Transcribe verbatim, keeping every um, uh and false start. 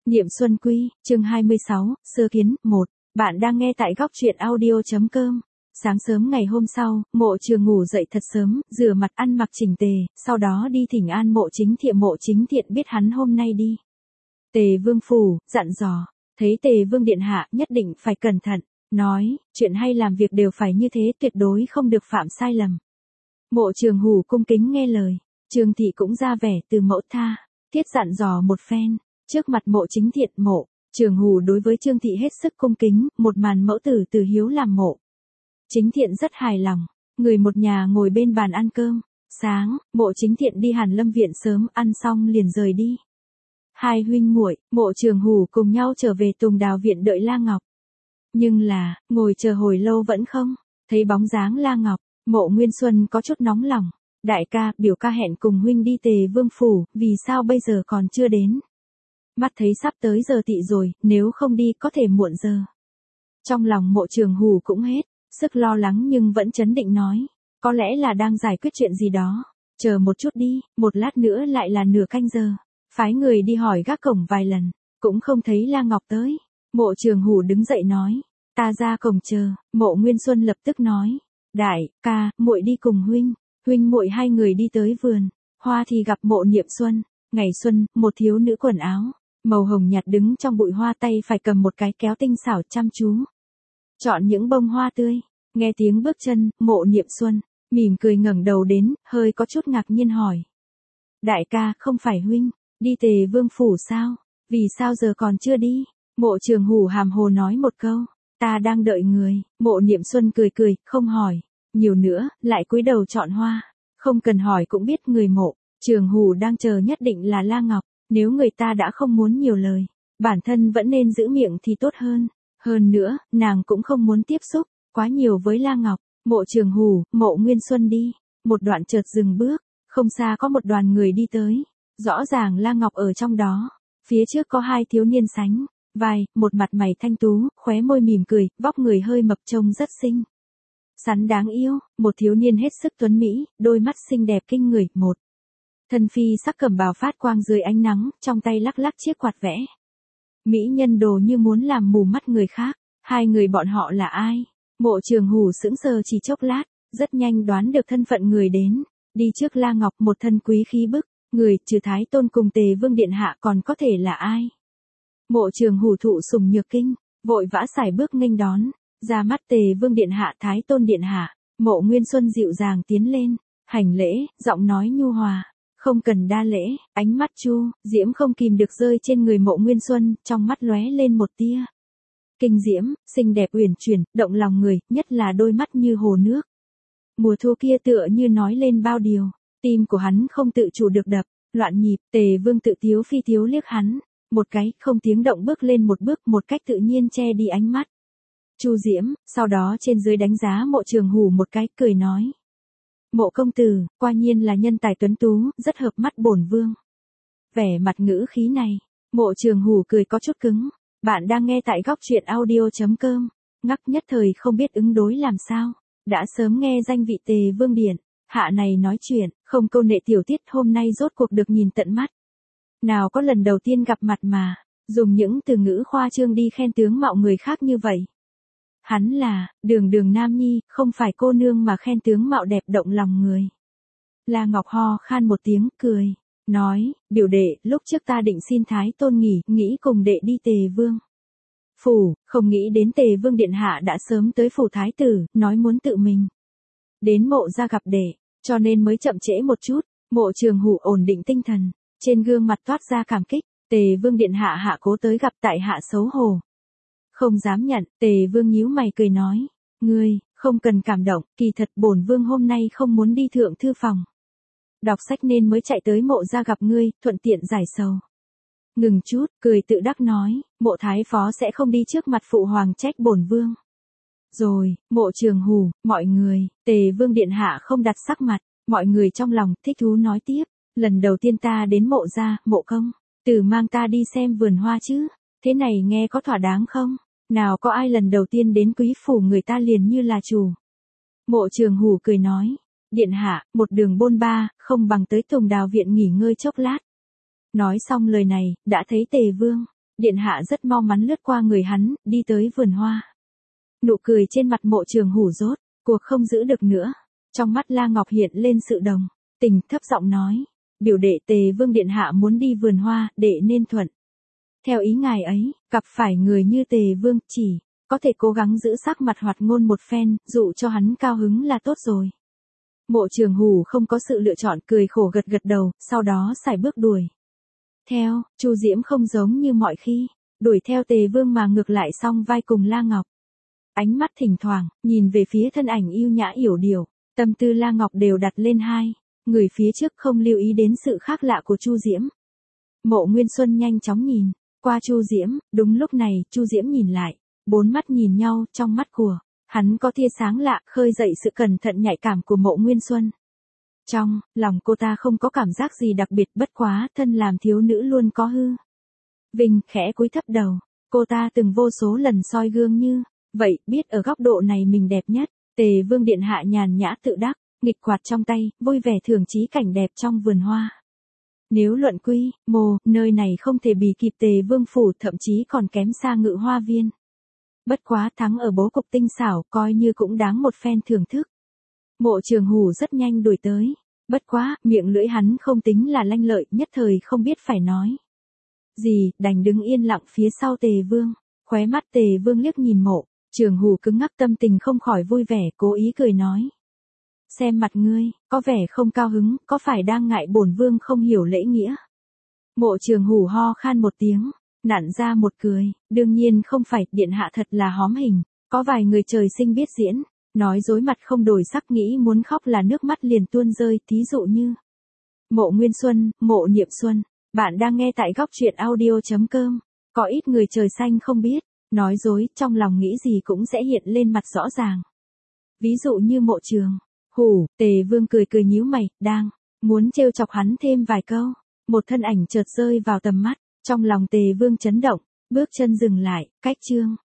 Niệm Xuân Quy, chương hai mươi sáu, Sơ Kiến, một. Bạn đang nghe tại góc truyện audio.com. Sáng sớm ngày hôm sau, Mộ Trường ngủ dậy thật sớm, rửa mặt ăn mặc chỉnh tề, sau đó đi thỉnh an Mộ Chính Thiện. Mộ Chính Thiện biết hắn hôm nay đi Tề Vương phủ, dặn dò, thấy Tề Vương điện hạ nhất định phải cẩn thận, nói, chuyện hay làm việc đều phải như thế, tuyệt đối không được phạm sai lầm. Mộ Trường hủ cung kính nghe lời, Trường thị cũng ra vẻ từ mẫu tha, thiết dặn dò một phen. Trước mặt Mộ Chính Thiện, Mộ Trường hủ đối với Trương thị hết sức cung kính, một màn mẫu tử từ hiếu làm Mộ Chính Thiện rất hài lòng. Người một nhà ngồi bên bàn ăn cơm. Sáng, Mộ Chính Thiện đi Hàn Lâm viện sớm, ăn xong liền rời đi. Hai huynh muội, Mộ Trường hủ cùng nhau trở về Tùng Đào viện đợi La Ngọc. Nhưng là, ngồi chờ hồi lâu vẫn không thấy bóng dáng La Ngọc. Mộ Nguyên Xuân có chút nóng lòng. Đại ca, biểu ca hẹn cùng huynh đi Tề Vương phủ, vì sao bây giờ còn chưa đến? Mắt thấy sắp tới giờ tị rồi, nếu không đi có thể muộn giờ. Trong lòng Mộ Trường hủ cũng hết sức lo lắng nhưng vẫn trấn định nói, có lẽ là đang giải quyết chuyện gì đó, chờ một chút đi, một lát nữa lại là nửa canh giờ. Phái người đi hỏi gác cổng vài lần, cũng không thấy La Ngọc tới. Mộ Trường hủ đứng dậy nói, ta ra cổng chờ. Mộ Nguyên Xuân lập tức nói, đại ca, muội đi cùng huynh. Huynh muội hai người đi tới vườn hoa thì gặp Mộ Niệm Xuân. Ngày xuân, một thiếu nữ quần áo màu hồng nhạt đứng trong bụi hoa, tay phải cầm một cái kéo tinh xảo chăm chú chọn những bông hoa tươi. Nghe tiếng bước chân, Mộ Niệm Xuân mỉm cười ngẩng đầu đến, hơi có chút ngạc nhiên hỏi, đại ca, không phải huynh đi Tề Vương phủ sao? Vì sao giờ còn chưa đi? Mộ Trường hủ hàm hồ nói một câu, ta đang đợi người. Mộ Niệm Xuân cười cười, không hỏi nhiều nữa, lại cúi đầu chọn hoa. Không cần hỏi cũng biết người Mộ Trường hủ đang chờ nhất định là La Ngọc. Nếu người ta đã không muốn nhiều lời, bản thân vẫn nên giữ miệng thì tốt hơn. Hơn nữa, nàng cũng không muốn tiếp xúc quá nhiều với La Ngọc. Mộ Trường hủ, Mộ Nguyên Xuân đi một đoạn chợt dừng bước. Không xa có một đoàn người đi tới, rõ ràng La Ngọc ở trong đó. Phía trước có hai thiếu niên sánh vai, một mặt mày thanh tú, khóe môi mỉm cười, vóc người hơi mập trông rất xinh xắn đáng yêu. Một thiếu niên hết sức tuấn mỹ, đôi mắt xinh đẹp kinh người. Một thân phi sắc cẩm bào phát quang dưới ánh nắng, trong tay lắc lắc chiếc quạt vẽ mỹ nhân đồ như muốn làm mù mắt người khác. Hai người bọn họ là ai? Mộ Trường hủ sững sờ chỉ chốc lát, rất nhanh đoán được thân phận người đến. Đi trước La Ngọc, một thân quý khí bức người, trừ Thái Tôn cùng Tề Vương điện hạ còn có thể là ai? Mộ Trường hủ thụ sủng nhược kinh, vội vã sải bước nghênh đón. Ra mắt Tề Vương điện hạ, Thái Tôn điện hạ. Mộ Nguyên Xuân dịu dàng tiến lên, hành lễ, giọng nói nhu hòa, không cần đa lễ. Ánh mắt chu diễm không kìm được rơi trên người Mộ Nguyên Xuân, trong mắt lóe lên một tia kinh diễm, xinh đẹp uyển chuyển, động lòng người, nhất là đôi mắt như hồ nước mùa thu kia tựa như nói lên bao điều. Tim của hắn không tự chủ được đập loạn nhịp. Tề Vương tự tiếu phi tiếu liếc hắn một cái, không tiếng động bước lên một bước, một cách tự nhiên che đi ánh mắt chu diễm, sau đó trên dưới đánh giá Mộ Trường hủ một cái, cười nói, Mộ công tử, quả nhiên là nhân tài tuấn tú, rất hợp mắt bổn vương. Vẻ mặt ngữ khí này, Mộ Trường hủ cười có chút cứng. Bạn đang nghe tại góc truyện audio.com. Ngắc nhất thời không biết ứng đối làm sao. Đã sớm nghe danh vị Tề Vương điện hạ này nói chuyện, không câu nệ tiểu tiết, hôm nay rốt cuộc được nhìn tận mắt. Nào có lần đầu tiên gặp mặt mà dùng những từ ngữ khoa trương đi khen tướng mạo người khác như vậy. Hắn là Đường Đường nam nhi, không phải cô nương mà khen tướng mạo đẹp động lòng người. La Ngọc ho khan một tiếng, cười nói, biểu đệ, lúc trước ta định xin Thái Tôn nghỉ, nghĩ cùng đệ đi Tề Vương phủ, không nghĩ đến Tề Vương điện hạ đã sớm tới phủ thái tử, nói muốn tự mình đến Mộ gia gặp đệ, cho nên mới chậm trễ một chút. Mộ Trường hủ ổn định tinh thần, trên gương mặt toát ra cảm kích. Tề Vương điện hạ hạ cố tới gặp, tại hạ xấu hổ không dám nhận. Tề Vương nhíu mày cười nói, ngươi không cần cảm động, kỳ thật bổn vương hôm nay không muốn đi thượng thư phòng đọc sách nên mới chạy tới Mộ gia gặp ngươi, thuận tiện giải sầu. Ngừng chút, cười tự đắc nói, Mộ thái phó sẽ không đi trước mặt phụ hoàng trách bổn vương rồi. Mộ Trường hủ, mọi người. Tề Vương điện hạ không đặt sắc mặt, mọi người trong lòng thích thú nói tiếp, lần đầu tiên ta đến Mộ gia, Mộ công tử mang ta đi xem vườn hoa chứ, thế này nghe có thỏa đáng không? Nào có ai lần đầu tiên đến quý phủ người ta liền như là chủ. Mộ Trường hủ cười nói, điện hạ, một đường bôn ba, không bằng tới Tùng Đào viện nghỉ ngơi chốc lát. Nói xong lời này, đã thấy Tề Vương Điện hạ rất mau mắn lướt qua người hắn, đi tới vườn hoa. Nụ cười trên mặt Mộ Trường Hủ rốt, cuộc không giữ được nữa. Trong mắt La Ngọc hiện lên sự đồng tình, thấp giọng nói, biểu đệ Tề Vương điện hạ muốn đi vườn hoa, đệ nên thuận. Theo ý ngài ấy, gặp phải người như Tề Vương, chỉ có thể cố gắng giữ sắc mặt hoạt ngôn một phen, dụ cho hắn cao hứng là tốt rồi. Mộ Trường Hủ không có sự lựa chọn, cười khổ gật gật đầu, sau đó sải bước đuổi theo. Chu Diễm không giống như mọi khi, đuổi theo Tề Vương mà ngược lại song vai cùng La Ngọc. Ánh mắt thỉnh thoảng nhìn về phía thân ảnh yêu nhã yểu điệu, tâm tư La Ngọc đều đặt lên hai người phía trước, không lưu ý đến sự khác lạ của Chu Diễm. Mộ Nguyên Xuân nhanh chóng nhìn qua Chu Diễm, đúng lúc này, Chu Diễm nhìn lại, bốn mắt nhìn nhau, trong mắt của hắn có tia sáng lạ, khơi dậy sự cẩn thận nhạy cảm của Mộ Nguyên Xuân. Trong lòng cô ta không có cảm giác gì đặc biệt, bất quá thân làm thiếu nữ luôn có hư vinh, khẽ cúi thấp đầu. Cô ta từng vô số lần soi gương như vậy, biết ở góc độ này mình đẹp nhất. Tề Vương điện hạ nhàn nhã tự đắc, nghịch quạt trong tay, vui vẻ thưởng trí cảnh đẹp trong vườn hoa. Nếu luận quy mô, nơi này không thể bì kịp Tề Vương phủ, thậm chí còn kém xa Ngự Hoa Viên. Bất quá thắng ở bố cục tinh xảo, coi như cũng đáng một phen thưởng thức. Mộ Trường Hủ rất nhanh đuổi tới. Bất quá, miệng lưỡi hắn không tính là lanh lợi, nhất thời không biết phải nói gì, đành đứng yên lặng phía sau Tề Vương. Khóe mắt Tề Vương liếc nhìn Mộ Trường Hủ cứng ngắc, tâm tình không khỏi vui vẻ, cố ý cười nói. Xem mặt ngươi, có vẻ không cao hứng, có phải đang ngại bổn vương không hiểu lễ nghĩa? Mộ Trường Hủ ho khan một tiếng, nặn ra một cười, đương nhiên không phải, điện hạ thật là hóm hình, có vài người trời sinh biết diễn, nói dối mặt không đổi sắc, nghĩ muốn khóc là nước mắt liền tuôn rơi, thí dụ như Mộ Nguyên Xuân, Mộ Niệm Xuân. Bạn đang nghe tại góc truyện audio chấm com. Có ít người trời xanh không biết nói dối, trong lòng nghĩ gì cũng sẽ hiện lên mặt rõ ràng. Ví dụ như Mộ Trường Hủ. Tề Vương cười cười nhíu mày, đang muốn trêu chọc hắn thêm vài câu, một thân ảnh chợt rơi vào tầm mắt, trong lòng Tề Vương chấn động, bước chân dừng lại, cách chương